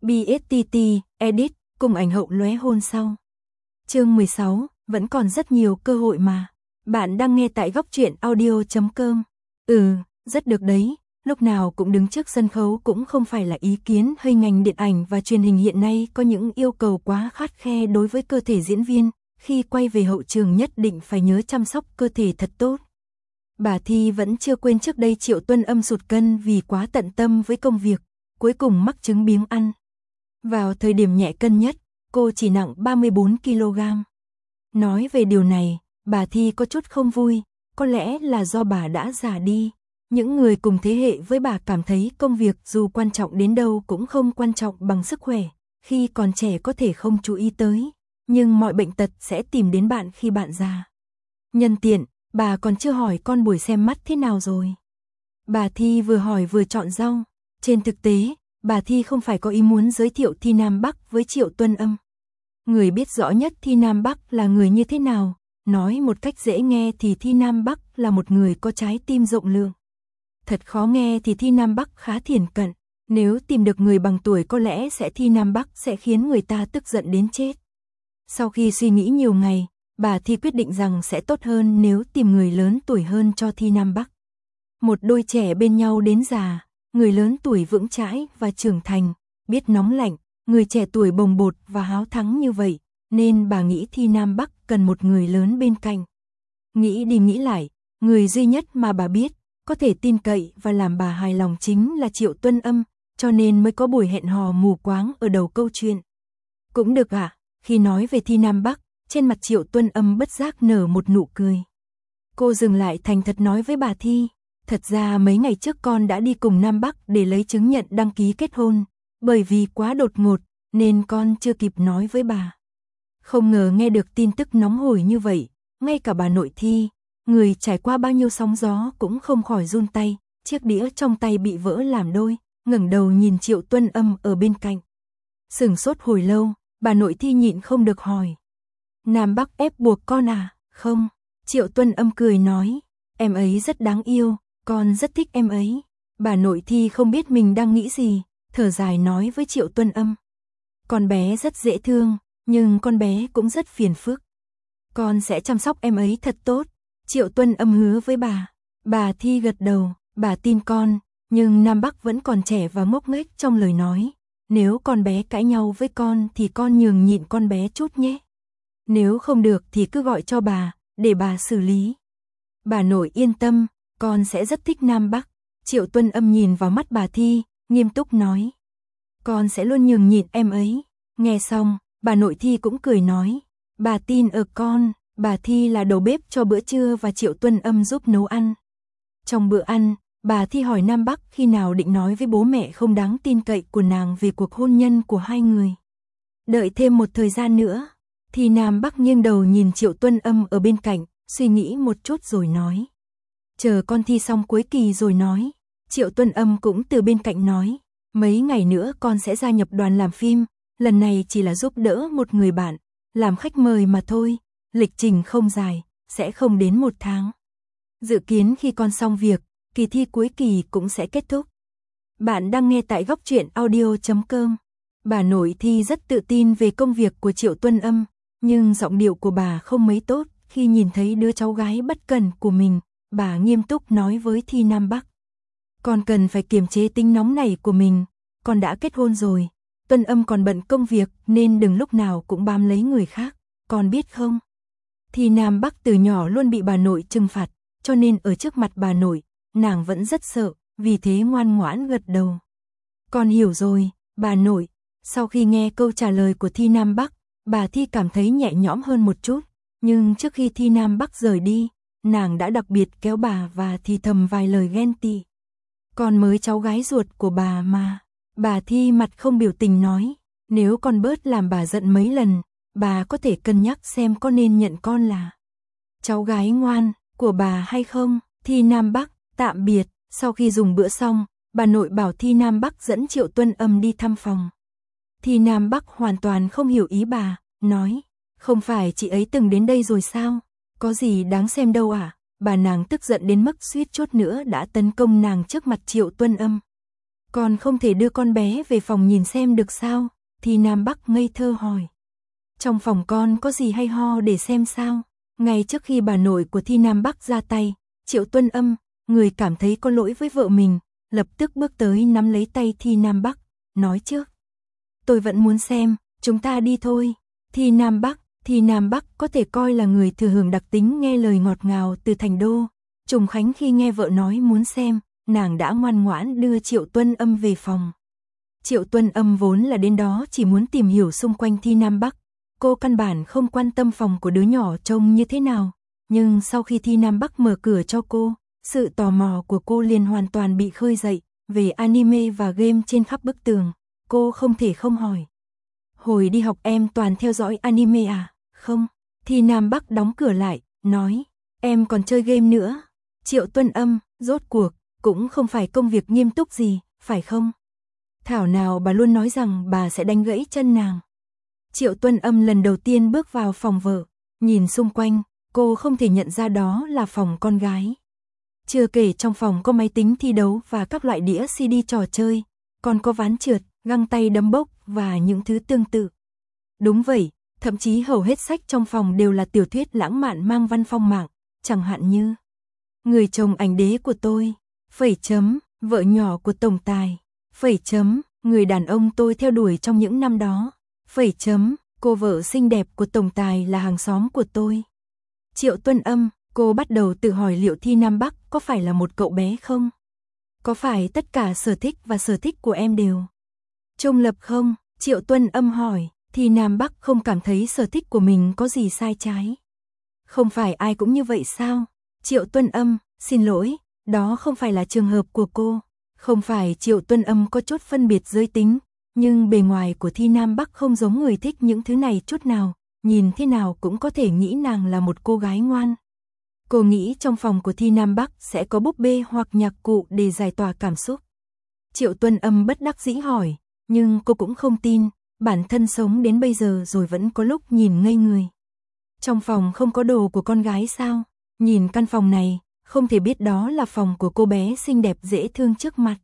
BSTT, edit, cùng ảnh hậu lóe hôn sau. Chương 16, vẫn còn rất nhiều cơ hội mà. Bạn đang nghe tại góc truyện audio.com. Rất được đấy, lúc nào cũng đứng trước sân khấu cũng không phải là ý kiến hay ngành điện ảnh và truyền hình hiện nay có những yêu cầu quá khắt khe đối với cơ thể diễn viên, khi quay về hậu trường nhất định phải nhớ chăm sóc cơ thể thật tốt. Bà Thi vẫn chưa quên trước đây Triệu Tuân Âm sụt cân vì quá tận tâm với công việc, cuối cùng mắc chứng biếng ăn. Vào thời điểm nhẹ cân nhất, cô chỉ nặng 34 kg. Nói về điều này, bà Thi có chút không vui, có lẽ là do bà đã già đi. Những người cùng thế hệ với bà cảm thấy công việc dù quan trọng đến đâu cũng không quan trọng bằng sức khỏe, khi còn trẻ có thể không chú ý tới, nhưng mọi bệnh tật sẽ tìm đến bạn khi bạn già. Nhân tiện, bà còn chưa hỏi con buổi xem mắt thế nào rồi. Bà Thi vừa hỏi vừa chọn rau. Trên thực tế, bà Thi không phải có ý muốn giới thiệu Thi Nam Bắc với Triệu Tuân Âm. Người biết rõ nhất Thi Nam Bắc là người như thế nào, nói một cách dễ nghe thì Thi Nam Bắc là một người có trái tim rộng lượng. Thật khó nghe thì Thi Nam Bắc khá thiển cận, nếu tìm được người bằng tuổi có lẽ Thi Nam Bắc sẽ khiến người ta tức giận đến chết. Sau khi suy nghĩ nhiều ngày, bà Thi quyết định rằng sẽ tốt hơn nếu tìm người lớn tuổi hơn cho Thi Nam Bắc. Một đôi trẻ bên nhau đến già, người lớn tuổi vững chãi và trưởng thành, biết nóng lạnh, người trẻ tuổi bồng bột và háo thắng như vậy, nên bà nghĩ Thi Nam Bắc cần một người lớn bên cạnh. Nghĩ đi nghĩ lại, người duy nhất mà bà biết, có thể tin cậy và làm bà hài lòng chính là Triệu Tuân Âm, cho nên mới có buổi hẹn hò mù quáng ở đầu câu chuyện. Cũng được ạ, khi nói về Thi Nam Bắc, trên mặt Triệu Tuân Âm bất giác nở một nụ cười. Cô dừng lại thành thật nói với bà Thi, thật ra mấy ngày trước con đã đi cùng Nam Bắc để lấy chứng nhận đăng ký kết hôn, bởi vì quá đột ngột, nên con chưa kịp nói với bà. Không ngờ nghe được tin tức nóng hổi như vậy, ngay cả bà nội Thi, người trải qua bao nhiêu sóng gió cũng không khỏi run tay, chiếc đĩa trong tay bị vỡ làm đôi, ngẩng đầu nhìn Triệu Tuân Âm ở bên cạnh. Sửng sốt hồi lâu, bà nội Thi nhịn không được hỏi. Nam Bắc ép buộc con à? Không, Triệu Tuân Âm cười nói, em ấy rất đáng yêu, con rất thích em ấy. Bà nội Thi không biết mình đang nghĩ gì, thở dài nói với Triệu Tuân Âm. Con bé rất dễ thương, nhưng con bé cũng rất phiền phức. Con sẽ chăm sóc em ấy thật tốt, Triệu Tuân Âm hứa với bà. Bà Thi gật đầu, bà tin con, nhưng Nam Bắc vẫn còn trẻ và ngốc nghếch trong lời nói. Nếu con bé cãi nhau với con thì con nhường nhịn con bé chút nhé. Nếu không được thì cứ gọi cho bà, để bà xử lý. Bà nội yên tâm, con sẽ rất thích Nam Bắc. Triệu Tuân Âm nhìn vào mắt bà Thi, nghiêm túc nói. Con sẽ luôn nhường nhịn em ấy. Nghe xong, bà nội Thi cũng cười nói. Bà tin ở con, bà Thi là đầu bếp cho bữa trưa và Triệu Tuân Âm giúp nấu ăn. Trong bữa ăn, bà Thi hỏi Nam Bắc khi nào định nói với bố mẹ không đáng tin cậy của nàng về cuộc hôn nhân của hai người. Đợi thêm một thời gian nữa, thì Nam Bắc nghiêng đầu nhìn Triệu Tuân Âm ở bên cạnh, suy nghĩ một chút rồi nói. Chờ con thi xong cuối kỳ rồi nói. Triệu Tuân Âm cũng từ bên cạnh nói. Mấy ngày nữa con sẽ gia nhập đoàn làm phim, lần này chỉ là giúp đỡ một người bạn, làm khách mời mà thôi, lịch trình không dài, sẽ không đến 1 tháng. Dự kiến khi con xong việc, kỳ thi cuối kỳ cũng sẽ kết thúc. Bạn đang nghe tại góc truyện audio.com. Bà nội Thi rất tự tin về công việc của Triệu Tuân Âm, nhưng giọng điệu của bà không mấy tốt khi nhìn thấy đứa cháu gái bất cẩn của mình. Bà nghiêm túc nói với Thi Nam Bắc. Con cần phải kiềm chế tính nóng này của mình, con đã kết hôn rồi, Tuân Âm còn bận công việc nên đừng lúc nào cũng bám lấy người khác, con biết không? Thi Nam Bắc từ nhỏ luôn bị bà nội trừng phạt, cho nên ở trước mặt bà nội, nàng vẫn rất sợ, vì thế ngoan ngoãn gật đầu. Con hiểu rồi, bà nội. Sau khi nghe câu trả lời của Thi Nam Bắc, bà Thi cảm thấy nhẹ nhõm hơn một chút, nhưng trước khi Thi Nam Bắc rời đi, nàng đã đặc biệt kéo bà và thì thầm vài lời ghen tị. Con mới cháu gái ruột của bà mà. Bà Thi mặt không biểu tình nói, nếu con bớt làm bà giận mấy lần, bà có thể cân nhắc xem có nên nhận con là cháu gái ngoan của bà hay không. Thi Nam Bắc tạm biệt. Sau khi dùng bữa xong, bà nội bảo Thi Nam Bắc dẫn Triệu Tuân Âm đi thăm phòng. Thi Nam Bắc hoàn toàn không hiểu ý bà, nói, không phải chị ấy từng đến đây rồi sao? Có gì đáng xem đâu à? Bà nàng tức giận đến mức suýt chút nữa đã tấn công nàng trước mặt Triệu Tuân Âm. Còn không thể đưa con bé về phòng nhìn xem được sao? Thi Nam Bắc ngây thơ hỏi. Trong phòng con có gì hay ho để xem sao? Ngay trước khi bà nội của Thi Nam Bắc ra tay, Triệu Tuân Âm, người cảm thấy có lỗi với vợ mình, lập tức bước tới nắm lấy tay Thi Nam Bắc, nói trước. Tôi vẫn muốn xem, chúng ta đi thôi. Thi Nam Bắc có thể coi là người thừa hưởng đặc tính nghe lời ngọt ngào từ thành đô. Trùng Khánh khi nghe vợ nói muốn xem, nàng đã ngoan ngoãn đưa Triệu Tuân Âm về phòng. Triệu Tuân Âm vốn là đến đó chỉ muốn tìm hiểu xung quanh Thi Nam Bắc. Cô căn bản không quan tâm phòng của đứa nhỏ trông như thế nào. Nhưng sau khi Thi Nam Bắc mở cửa cho cô, sự tò mò của cô liền hoàn toàn bị khơi dậy. Về anime và game trên khắp bức tường, cô không thể không hỏi. Hồi đi học em toàn theo dõi anime à? Không. Thi Nam Bắc đóng cửa lại, nói. Em còn chơi game nữa. Triệu Tuân Âm, rốt cuộc, cũng không phải công việc nghiêm túc gì, phải không? Thảo nào bà luôn nói rằng bà sẽ đánh gãy chân nàng. Triệu Tuân Âm lần đầu tiên bước vào phòng vợ, nhìn xung quanh, cô không thể nhận ra đó là phòng con gái. Chưa kể trong phòng có máy tính thi đấu và các loại đĩa CD trò chơi, còn có ván trượt, găng tay đấm bốc và những thứ tương tự. Đúng vậy, thậm chí hầu hết sách trong phòng đều là tiểu thuyết lãng mạn mang văn phong mạng, chẳng hạn như Người chồng ảnh đế của tôi, vợ nhỏ của tổng tài, người đàn ông tôi theo đuổi trong những năm đó, cô vợ xinh đẹp của tổng tài là hàng xóm của tôi. Triệu Tuân Âm, cô bắt đầu tự hỏi liệu Thi Nam Bắc có phải là một cậu bé không? Có phải tất cả sở thích và sở thích của em đều trung lập không? Triệu Tuân Âm hỏi. Thi Nam Bắc không cảm thấy sở thích của mình có gì sai trái. Không phải ai cũng như vậy sao? Triệu Tuân Âm, xin lỗi, đó không phải là trường hợp của cô. Không phải Triệu Tuân Âm có chút phân biệt giới tính, nhưng bề ngoài của Thi Nam Bắc không giống người thích những thứ này chút nào, nhìn thế nào cũng có thể nghĩ nàng là một cô gái ngoan. Cô nghĩ trong phòng của Thi Nam Bắc sẽ có búp bê hoặc nhạc cụ để giải tỏa cảm xúc. Triệu Tuân Âm bất đắc dĩ hỏi, nhưng cô cũng không tin, bản thân sống đến bây giờ rồi vẫn có lúc nhìn ngây người. Trong phòng không có đồ của con gái sao? Nhìn căn phòng này, không thể biết đó là phòng của cô bé xinh đẹp dễ thương trước mặt.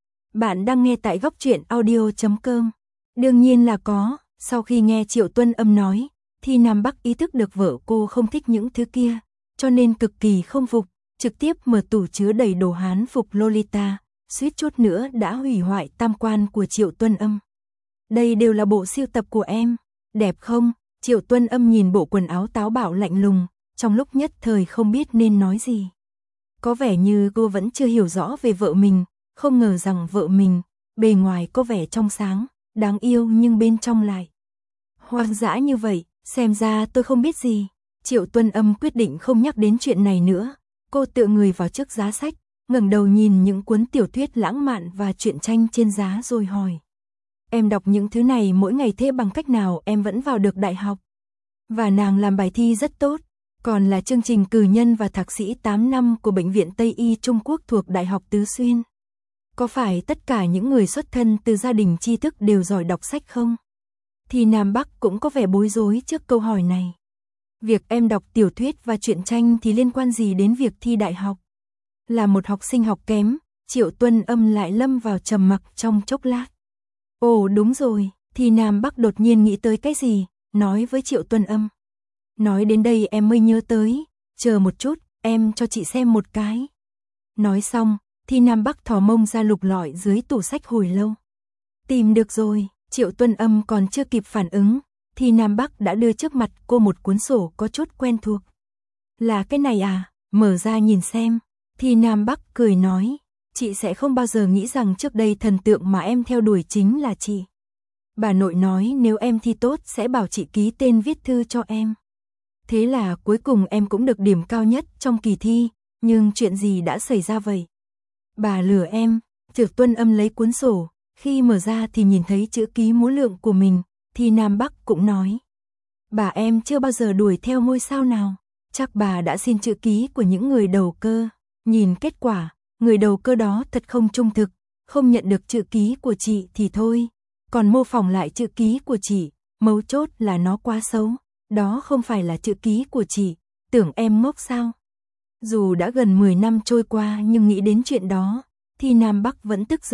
Bạn đang nghe tại Góc Truyện Audio.com. Đương nhiên là có, sau khi nghe Triệu Tuân Âm nói, Thi Nam Bắc ý thức được vợ cô không thích những thứ kia, cho nên cực kỳ không phục, trực tiếp mở tủ chứa đầy đồ Hán phục Lolita, suýt chút nữa đã hủy hoại tam quan của Triệu Tuân Âm. Đây đều là bộ sưu tập của em, đẹp không? Triệu Tuân Âm nhìn bộ quần áo táo bạo lạnh lùng, trong lúc nhất thời không biết nên nói gì. Có vẻ như cô vẫn chưa hiểu rõ về vợ mình, không ngờ rằng vợ mình, bề ngoài có vẻ trong sáng, đáng yêu nhưng bên trong lại hoang dã như vậy, xem ra tôi không biết gì. Triệu Tuân Âm quyết định không nhắc đến chuyện này nữa, cô tựa người vào trước giá sách, ngẩng đầu nhìn những cuốn tiểu thuyết lãng mạn và truyện tranh trên giá rồi hỏi. Em đọc những thứ này mỗi ngày thế bằng cách nào em vẫn vào được đại học? Và nàng làm bài thi rất tốt, còn là chương trình cử nhân và thạc sĩ 8 năm của Bệnh viện Tây y Trung Quốc thuộc Đại học Tứ Xuyên. Có phải tất cả những người xuất thân từ gia đình tri thức đều giỏi đọc sách không? Thì Nam Bắc cũng có vẻ bối rối trước câu hỏi này. Việc em đọc tiểu thuyết và truyện tranh thì liên quan gì đến việc thi đại học? Là một học sinh học kém, Triệu Tuân Âm lại lâm vào trầm mặc trong chốc lát. Ồ đúng rồi, thì Nam Bắc đột nhiên nghĩ tới cái gì, nói với Triệu Tuân Âm. Nói đến đây em mới nhớ tới, chờ một chút, em cho chị xem một cái. Nói xong, thì Nam Bắc thò mông ra lục lọi dưới tủ sách hồi lâu. Tìm được rồi, Triệu Tuân Âm còn chưa kịp phản ứng, thì Nam Bắc đã đưa trước mặt cô một cuốn sổ có chút quen thuộc. Là cái này à, mở ra nhìn xem. Thì Nam Bắc cười nói, chị sẽ không bao giờ nghĩ rằng trước đây thần tượng mà em theo đuổi chính là chị. Bà nội nói nếu em thi tốt sẽ bảo chị ký tên viết thư cho em. Thế là cuối cùng em cũng được điểm cao nhất trong kỳ thi, nhưng chuyện gì đã xảy ra vậy? Bà lừa em. Triệu Tuân Âm lấy cuốn sổ, khi mở ra thì nhìn thấy chữ ký múa lượng của mình, thì Nam Bắc cũng nói. Bà em chưa bao giờ đuổi theo ngôi sao nào, chắc bà đã xin chữ ký của những người đầu cơ. Nhìn kết quả, người đầu cơ đó thật không trung thực, không nhận được chữ ký của chị thì thôi, còn mô phỏng lại chữ ký của chị, mấu chốt là nó quá xấu, đó không phải là chữ ký của chị, tưởng em ngốc sao? Dù đã gần 10 năm trôi qua nhưng nghĩ đến chuyện đó, thì Nam Bắc vẫn tức giận,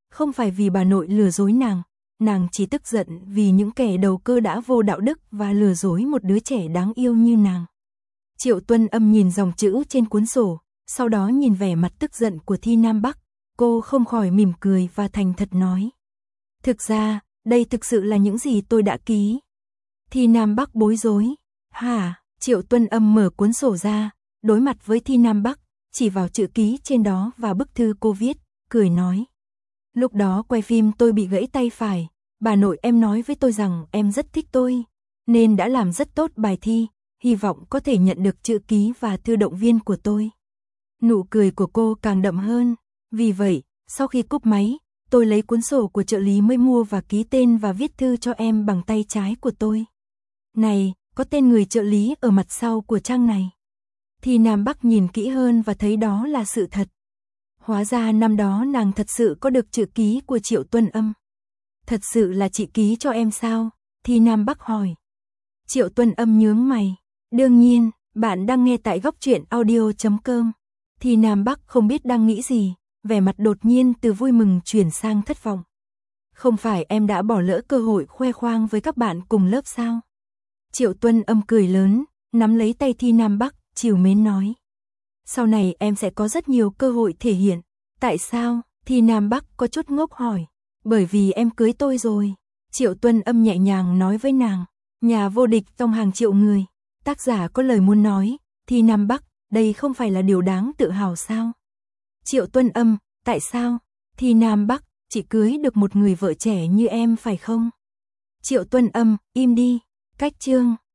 Không phải vì bà nội lừa dối nàng chỉ tức giận vì những kẻ đầu cơ đã vô đạo đức và lừa dối một đứa trẻ đáng yêu như nàng. Triệu Tuân Âm nhìn dòng chữ trên cuốn sổ, sau đó nhìn vẻ mặt tức giận của Thi Nam Bắc, cô không khỏi mỉm cười và thành thật nói. Thực ra, đây thực sự là những gì tôi đã ký. Thi Nam Bắc bối rối. Hả? Triệu Tuân Âm mở cuốn sổ ra, đối mặt với Thi Nam Bắc, chỉ vào chữ ký trên đó và bức thư cô viết, cười nói. Lúc đó quay phim tôi bị gãy tay phải, bà nội em nói với tôi rằng em rất thích tôi, nên đã làm rất tốt bài thi, hy vọng có thể nhận được chữ ký và thư động viên của tôi. Nụ cười của cô càng đậm hơn, vì vậy, sau khi cúp máy, tôi lấy cuốn sổ của trợ lý mới mua và ký tên và viết thư cho em bằng tay trái của tôi. Này, có tên người trợ lý ở mặt sau của trang này. Thì Nam Bắc nhìn kỹ hơn và thấy đó là sự thật. Hóa ra năm đó nàng thật sự có được chữ ký của Triệu Tuân Âm. Thật sự là chị ký cho em sao? Thì Nam Bắc hỏi. Triệu Tuân Âm nhướng mày. Đương nhiên, bạn đang nghe tại góc truyện audio.com. Thì Nam Bắc không biết đang nghĩ gì, vẻ mặt đột nhiên từ vui mừng chuyển sang thất vọng. Không phải em đã bỏ lỡ cơ hội khoe khoang với các bạn cùng lớp sao? Triệu Tuân Âm cười lớn, nắm lấy tay Thi Nam Bắc, trìu mến nói. Sau này em sẽ có rất nhiều cơ hội thể hiện. Tại sao? Thi Nam Bắc có chút ngốc hỏi. Bởi vì em cưới tôi rồi. Triệu Tuân Âm nhẹ nhàng nói với nàng. Nhà vô địch trong hàng triệu người. Tác giả có lời muốn nói. Thi Nam Bắc, đây không phải là điều đáng tự hào sao? Triệu Tuân Âm, tại sao? Thi Nam Bắc, chỉ cưới được một người vợ trẻ như em phải không? Triệu Tuân Âm, im đi. Cách chương